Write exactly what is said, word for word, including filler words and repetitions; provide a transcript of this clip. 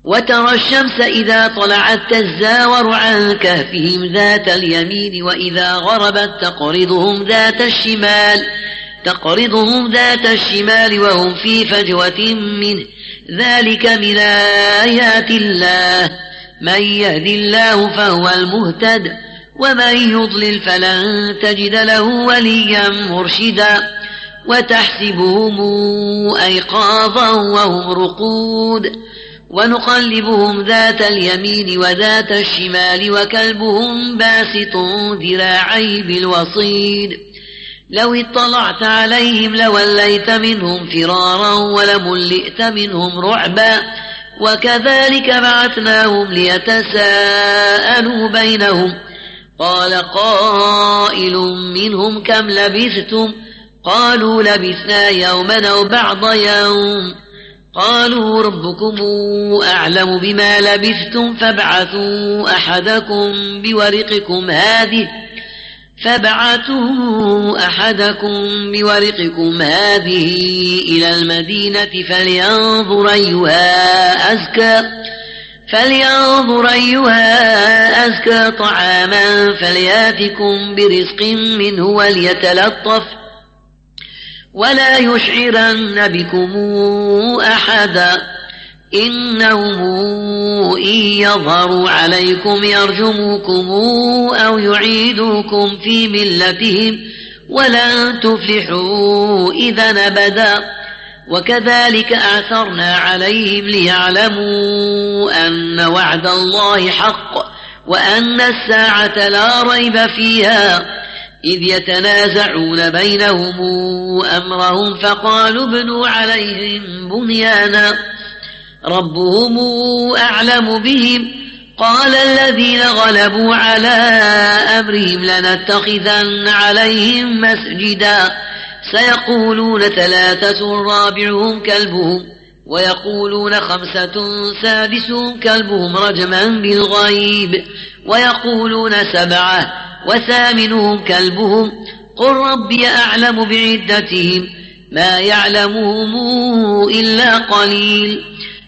وترى الشمس إذا طلعت تزاور عن كهفهم ذات اليمين وإذا غربت تقرضهم ذات الشمال تقرضهم ذات الشمال وهم في فجوة منه ذلك من آيات الله من يهد الله فهو المهتد ومن يضلل فلن تجد له وليا مرشدا وتحسبهم أيقاظا وهم رقود ونقلبهم ذات اليمين وذات الشمال وكلبهم باسط ذراعيه بالوصيد لو اطلعت عليهم لوليت منهم فرارا ولملئت منهم رعبا وكذلك بعثناهم ليتساءلوا بينهم قال قائل منهم كم لبثتم قالوا لبثنا يوما أو بعض يوم قالوا ربكم أعلم بما لبثتم فابعثوا أحدكم بورقكم هذه فابعثوا أحدكم بورقكم هذه إلى المدينة فلينظر أيها أزكى فلينظر أيها أزكى طعاما فلياتكم برزق منه وليتلطف ولا يشعرن بكم أحدا إنهم إن يظهروا عليكم يرجموكم أو يعيدوكم في ملتهم ولن تفلحوا إذا أبدا وكذلك أعثرنا عليهم ليعلموا أن وعد الله حق وأن الساعة لا ريب فيها إذ يتنازعون بينهم أمرهم فقالوا ابنوا عليهم بنيانا ربهم أعلم بهم قال الذين غلبوا على أمرهم لنتخذن عليهم مسجدا سيقولون ثلاثة رابعهم كلبهم ويقولون خمسة سادسهم كلبهم رجما بالغيب ويقولون سبعة وثامنهم كلبهم قل ربي أعلم بعدتهم ما يعلمهم إلا قليل